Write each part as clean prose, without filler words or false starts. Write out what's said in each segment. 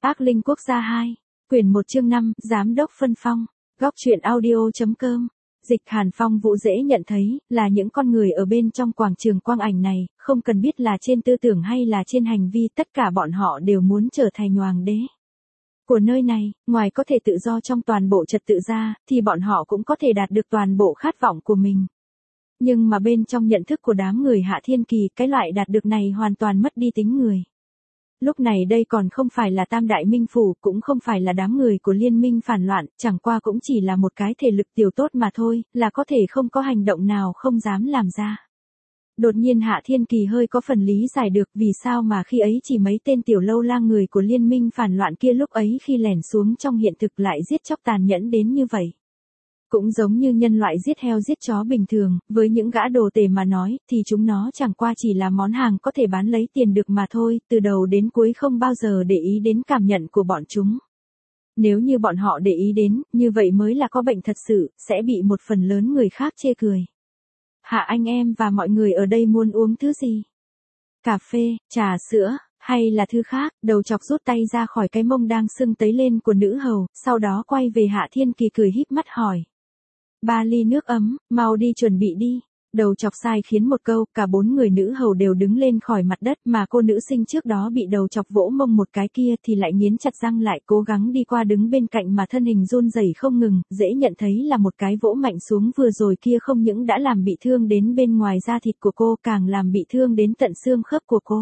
Ác Linh Quốc gia 2, quyển 1 chương 5, Giám đốc phân phong, góc truyện audio.com. Dịch Hàn Phong Vũ dễ nhận thấy, là những con người ở bên trong quảng trường quang ảnh này, không cần biết là trên tư tưởng hay là trên hành vi, tất cả bọn họ đều muốn trở thành hoàng đế của nơi này, ngoài có thể tự do trong toàn bộ trật tự ra, thì bọn họ cũng có thể đạt được toàn bộ khát vọng của mình. Nhưng mà bên trong nhận thức của đám người Hạ Thiên Kỳ, cái loại đạt được này hoàn toàn mất đi tính người. Lúc này đây còn không phải là Tam Đại Minh Phủ, cũng không phải là đám người của liên minh phản loạn, chẳng qua cũng chỉ là một cái thể lực tiểu tốt mà thôi, là có thể không có hành động nào không dám làm ra. Đột nhiên Hạ Thiên Kỳ hơi có phần lý giải được vì sao mà khi ấy chỉ mấy tên tiểu lâu la người của liên minh phản loạn kia lúc ấy khi lẻn xuống trong hiện thực lại giết chóc tàn nhẫn đến như vậy. Cũng giống như nhân loại giết heo giết chó bình thường, với những gã đồ tể mà nói, thì chúng nó chẳng qua chỉ là món hàng có thể bán lấy tiền được mà thôi, từ đầu đến cuối không bao giờ để ý đến cảm nhận của bọn chúng. Nếu như bọn họ để ý đến, như vậy mới là có bệnh thật sự, sẽ bị một phần lớn người khác chê cười. Hạ anh em và mọi người ở đây muốn uống thứ gì? Cà phê, trà sữa, hay là thứ khác? Đầu chọc rút tay ra khỏi cái mông đang sưng tấy lên của nữ hầu, sau đó quay về Hạ Thiên Kỳ cười híp mắt hỏi. 3 ly nước ấm, mau đi chuẩn bị đi. Đầu chọc sai khiến một câu, cả 4 người nữ hầu đều đứng lên khỏi mặt đất, mà cô nữ sinh trước đó bị đầu chọc vỗ mông một cái kia thì lại nghiến chặt răng lại cố gắng đi qua đứng bên cạnh mà thân hình run rẩy không ngừng, dễ nhận thấy là một cái vỗ mạnh xuống vừa rồi kia không những đã làm bị thương đến bên ngoài da thịt của cô, càng làm bị thương đến tận xương khớp của cô.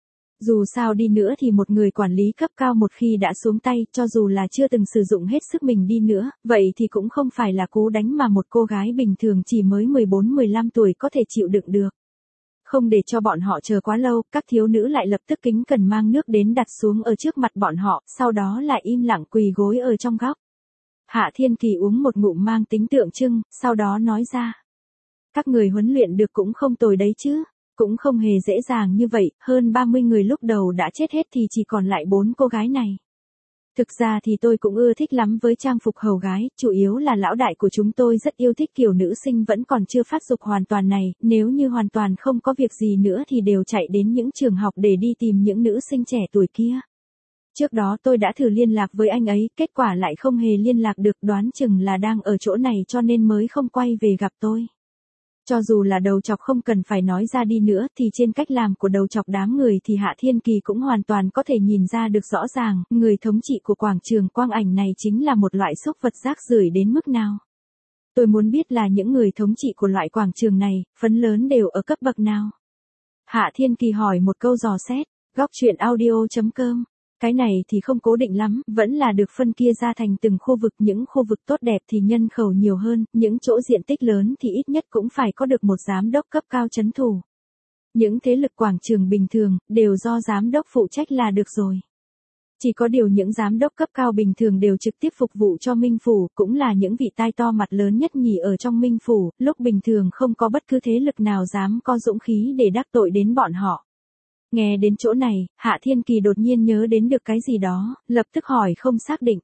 Dù sao đi nữa thì một người quản lý cấp cao một khi đã xuống tay, cho dù là chưa từng sử dụng hết sức mình đi nữa, vậy thì cũng không phải là cú đánh mà một cô gái bình thường chỉ mới 14-15 tuổi có thể chịu đựng được. Không để cho bọn họ chờ quá lâu, các thiếu nữ lại lập tức kính cẩn mang nước đến đặt xuống ở trước mặt bọn họ, sau đó lại im lặng quỳ gối ở trong góc. Hạ Thiên Kỳ uống một ngụm mang tính tượng trưng, sau đó nói ra. Các người huấn luyện được cũng không tồi đấy chứ. Cũng không hề dễ dàng như vậy, hơn 30 người lúc đầu đã chết hết thì chỉ còn lại 4 cô gái này. Thực ra thì tôi cũng ưa thích lắm với trang phục hầu gái, chủ yếu là lão đại của chúng tôi rất yêu thích kiểu nữ sinh vẫn còn chưa phát dục hoàn toàn này, nếu như hoàn toàn không có việc gì nữa thì đều chạy đến những trường học để đi tìm những nữ sinh trẻ tuổi kia. Trước đó tôi đã thử liên lạc với anh ấy, kết quả lại không hề liên lạc được, đoán chừng là đang ở chỗ này cho nên mới không quay về gặp tôi. Cho dù là đầu chọc không cần phải nói ra đi nữa thì trên cách làm của đầu chọc đám người thì Hạ Thiên Kỳ cũng hoàn toàn có thể nhìn ra được rõ ràng, người thống trị của quảng trường quang ảnh này chính là một loại xúc vật rác rưởi đến mức nào. Tôi muốn biết là những người thống trị của loại quảng trường này, phần lớn đều ở cấp bậc nào. Hạ Thiên Kỳ hỏi một câu dò xét, góc truyện audio.com. Cái này thì không cố định lắm, vẫn là được phân chia ra thành từng khu vực, những khu vực tốt đẹp thì nhân khẩu nhiều hơn, những chỗ diện tích lớn thì ít nhất cũng phải có được một giám đốc cấp cao trấn thủ. Những thế lực quảng trường bình thường, đều do giám đốc phụ trách là được rồi. Chỉ có điều những giám đốc cấp cao bình thường đều trực tiếp phục vụ cho Minh Phủ, cũng là những vị tai to mặt lớn nhất nhì ở trong Minh Phủ, lúc bình thường không có bất cứ thế lực nào dám có dũng khí để đắc tội đến bọn họ. Nghe đến chỗ này, Hạ Thiên Kỳ đột nhiên nhớ đến được cái gì đó, lập tức hỏi không xác định.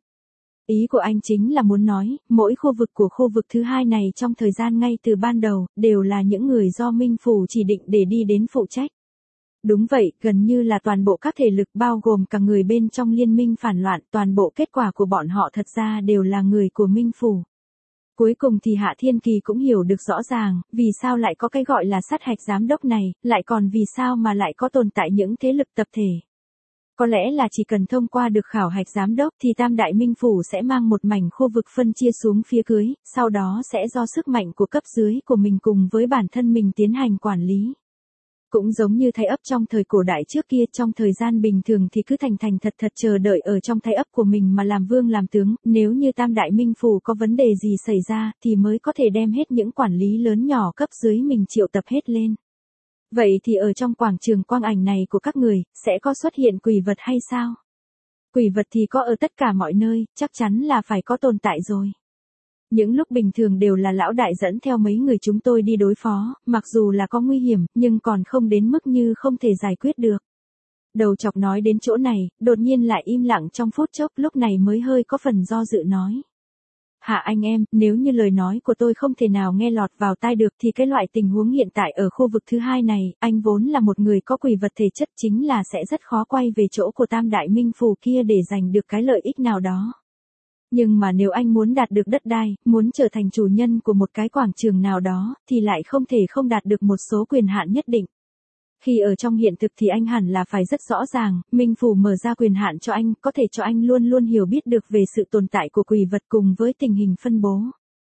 Ý của anh chính là muốn nói, mỗi khu vực của khu vực thứ hai này trong thời gian ngay từ ban đầu, đều là những người do Minh Phủ chỉ định để đi đến phụ trách. Đúng vậy, gần như là toàn bộ các thể lực bao gồm cả người bên trong liên minh phản loạn, toàn bộ kết quả của bọn họ thật ra đều là người của Minh Phủ. Cuối cùng thì Hạ Thiên Kỳ cũng hiểu được rõ ràng, vì sao lại có cái gọi là sát hạch giám đốc này, lại còn vì sao mà lại có tồn tại những thế lực tập thể. Có lẽ là chỉ cần thông qua được khảo hạch giám đốc thì Tam Đại Minh Phủ sẽ mang một mảnh khu vực phân chia xuống phía dưới, sau đó sẽ do sức mạnh của cấp dưới của mình cùng với bản thân mình tiến hành quản lý. Cũng giống như thái ấp trong thời cổ đại trước kia, trong thời gian bình thường thì cứ thành thành thật thật chờ đợi ở trong thái ấp của mình mà làm vương làm tướng, nếu như Tam Đại Minh Phủ có vấn đề gì xảy ra thì mới có thể đem hết những quản lý lớn nhỏ cấp dưới mình triệu tập hết lên. Vậy thì ở trong quảng trường quang ảnh này của các người, sẽ có xuất hiện quỷ vật hay sao? Quỷ vật thì có ở tất cả mọi nơi, chắc chắn là phải có tồn tại rồi. Những lúc bình thường đều là lão đại dẫn theo mấy người chúng tôi đi đối phó, mặc dù là có nguy hiểm, nhưng còn không đến mức như không thể giải quyết được. Đầu chọc nói đến chỗ này, đột nhiên lại im lặng trong phút chốc, lúc này mới hơi có phần do dự nói. Hạ anh em, nếu như lời nói của tôi không thể nào nghe lọt vào tai được thì cái loại tình huống hiện tại ở khu vực thứ hai này, anh vốn là một người có quỷ vật thể chất chính là sẽ rất khó quay về chỗ của Tam Đại Minh Phủ kia để giành được cái lợi ích nào đó. Nhưng mà nếu anh muốn đạt được đất đai, muốn trở thành chủ nhân của một cái quảng trường nào đó, thì lại không thể không đạt được một số quyền hạn nhất định. Khi ở trong hiện thực thì anh hẳn là phải rất rõ ràng, Minh Phủ mở ra quyền hạn cho anh, có thể cho anh luôn luôn hiểu biết được về sự tồn tại của quỷ vật cùng với tình hình phân bố.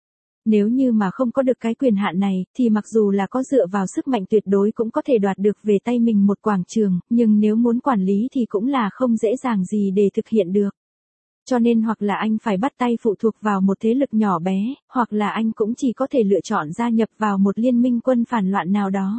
Nếu như mà không có được cái quyền hạn này, thì mặc dù là có dựa vào sức mạnh tuyệt đối cũng có thể đoạt được về tay mình một quảng trường, nhưng nếu muốn quản lý thì cũng là không dễ dàng gì để thực hiện được. Cho nên hoặc là anh phải bắt tay phụ thuộc vào một thế lực nhỏ bé, hoặc là anh cũng chỉ có thể lựa chọn gia nhập vào một liên minh quân phản loạn nào đó.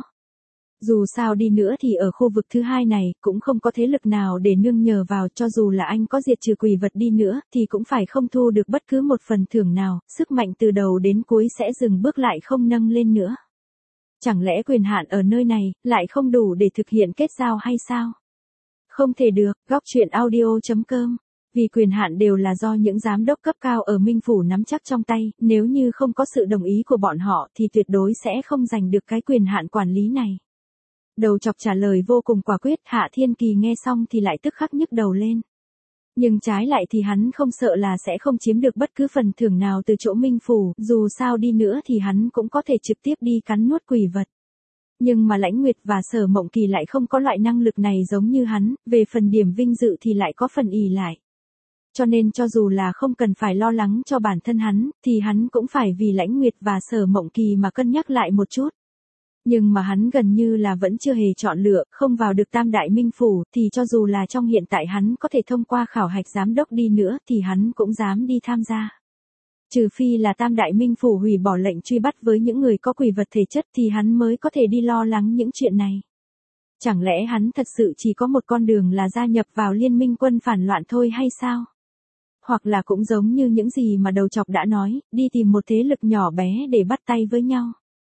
Dù sao đi nữa thì ở khu vực thứ hai này cũng không có thế lực nào để nương nhờ vào, cho dù là anh có diệt trừ quỷ vật đi nữa thì cũng phải không thu được bất cứ một phần thưởng nào, sức mạnh từ đầu đến cuối sẽ dừng bước lại không nâng lên nữa. Chẳng lẽ quyền hạn ở nơi này lại không đủ để thực hiện kết giao hay sao? Không thể được. Góc truyện audio.com. Vì quyền hạn đều là do những giám đốc cấp cao ở Minh Phủ nắm chắc trong tay, nếu như không có sự đồng ý của bọn họ thì tuyệt đối sẽ không giành được cái quyền hạn quản lý này. Đầu chọc trả lời vô cùng quả quyết, Hạ Thiên Kỳ nghe xong thì lại tức khắc nhức đầu lên. Nhưng trái lại thì hắn không sợ là sẽ không chiếm được bất cứ phần thưởng nào từ chỗ Minh Phủ, dù sao đi nữa thì hắn cũng có thể trực tiếp đi cắn nuốt quỷ vật. Nhưng mà Lãnh Nguyệt và Sở Mộng Kỳ lại không có loại năng lực này giống như hắn, về phần điểm vinh dự thì lại có phần ỷ lại. Cho nên cho dù là không cần phải lo lắng cho bản thân hắn, thì hắn cũng phải vì Lãnh Nguyệt và Sở Mộng Kỳ mà cân nhắc lại một chút. Nhưng mà hắn gần như là vẫn chưa hề chọn lựa, không vào được Tam Đại Minh Phủ, thì cho dù là trong hiện tại hắn có thể thông qua khảo hạch giám đốc đi nữa thì hắn cũng dám đi tham gia. Trừ phi là Tam Đại Minh Phủ hủy bỏ lệnh truy bắt với những người có quỷ vật thể chất thì hắn mới có thể đi lo lắng những chuyện này. Chẳng lẽ hắn thật sự chỉ có một con đường là gia nhập vào liên minh quân phản loạn thôi hay sao? Hoặc là cũng giống như những gì mà đầu chọc đã nói, đi tìm một thế lực nhỏ bé để bắt tay với nhau.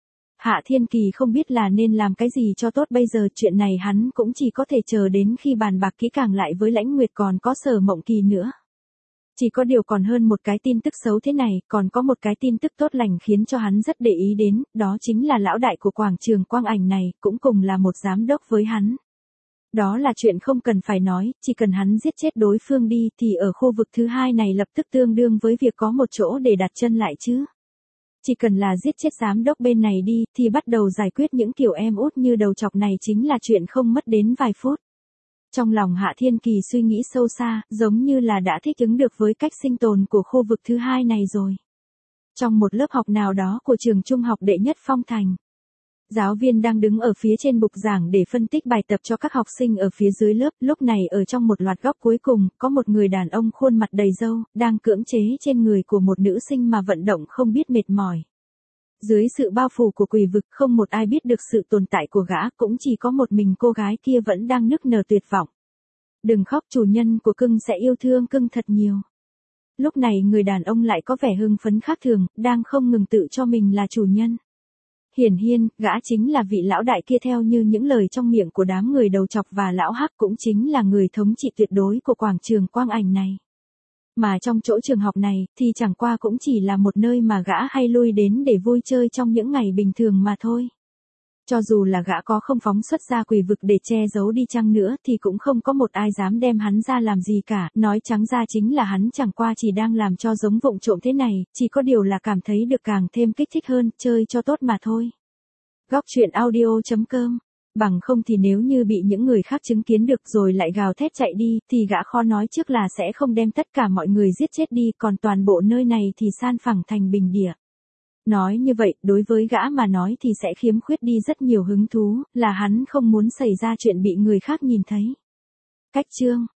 Hạ Thiên Kỳ không biết là nên làm cái gì cho tốt bây giờ, chuyện này hắn cũng chỉ có thể chờ đến khi bàn bạc kỹ càng lại với Lãnh Nguyệt còn có Sở Mộng Kỳ nữa. Chỉ có điều còn hơn một cái tin tức xấu thế này, còn có một cái tin tức tốt lành khiến cho hắn rất để ý đến, đó chính là lão đại của quảng trường Quang Ảnh này, cũng cùng là một giám đốc với hắn. Đó là chuyện không cần phải nói, chỉ cần hắn giết chết đối phương đi thì ở khu vực thứ hai này lập tức tương đương với việc có một chỗ để đặt chân lại chứ. Chỉ cần là giết chết giám đốc bên này đi thì bắt đầu giải quyết những kiểu em út như đầu chọc này chính là chuyện không mất đến vài phút. Trong lòng Hạ Thiên Kỳ suy nghĩ sâu xa, giống như là đã thích ứng được với cách sinh tồn của khu vực thứ hai này rồi. Trong một lớp học nào đó của trường trung học đệ nhất Phong Thành, giáo viên đang đứng ở phía trên bục giảng để phân tích bài tập cho các học sinh ở phía dưới lớp, lúc này ở trong một loạt góc cuối cùng, có một người đàn ông khuôn mặt đầy râu, đang cưỡng chế trên người của một nữ sinh mà vận động không biết mệt mỏi. Dưới sự bao phủ của quỷ vực không một ai biết được sự tồn tại của gã, cũng chỉ có một mình cô gái kia vẫn đang nức nở tuyệt vọng. Đừng khóc, chủ nhân của cưng sẽ yêu thương cưng thật nhiều. Lúc này người đàn ông lại có vẻ hưng phấn khác thường, đang không ngừng tự cho mình là chủ nhân. Hiển nhiên, gã chính là vị lão đại kia theo như những lời trong miệng của đám người đầu chọc, và lão hắc cũng chính là người thống trị tuyệt đối của quảng trường Quang Ảnh này. Mà trong chỗ trường học này, thì chẳng qua cũng chỉ là một nơi mà gã hay lui đến để vui chơi trong những ngày bình thường mà thôi. Cho dù là gã có không phóng xuất ra quỷ vực để che giấu đi chăng nữa thì cũng không có một ai dám đem hắn ra làm gì cả, nói trắng ra chính là hắn chẳng qua chỉ đang làm cho giống vụng trộm thế này, chỉ có điều là cảm thấy được càng thêm kích thích hơn, chơi cho tốt mà thôi. Góc truyện audio.com. Bằng không thì nếu như bị những người khác chứng kiến được rồi lại gào thét chạy đi, thì gã khó nói trước là sẽ không đem tất cả mọi người giết chết đi, còn toàn bộ nơi này thì san phẳng thành bình địa. Nói như vậy, đối với gã mà nói thì sẽ khiếm khuyết đi rất nhiều hứng thú, là hắn không muốn xảy ra chuyện bị người khác nhìn thấy. Cách chương